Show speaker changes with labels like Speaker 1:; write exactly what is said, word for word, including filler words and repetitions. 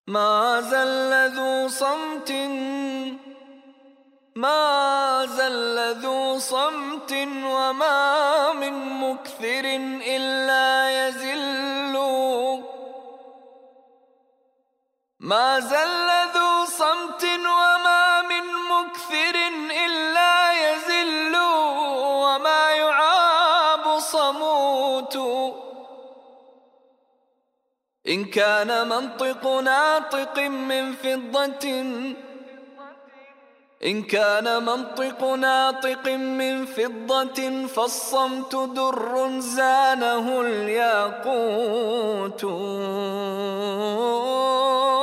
Speaker 1: ما زل ذو صمت ما زل ذو صمت وما من مكثر إلا يزل. ما زل ذو صمت وما من مكثر إلا يزل، وما يعاب صموت. إن كان منطق ناطق من فضة إن كان منطق ناطق من فضة فالصمت در زانه الياقوت.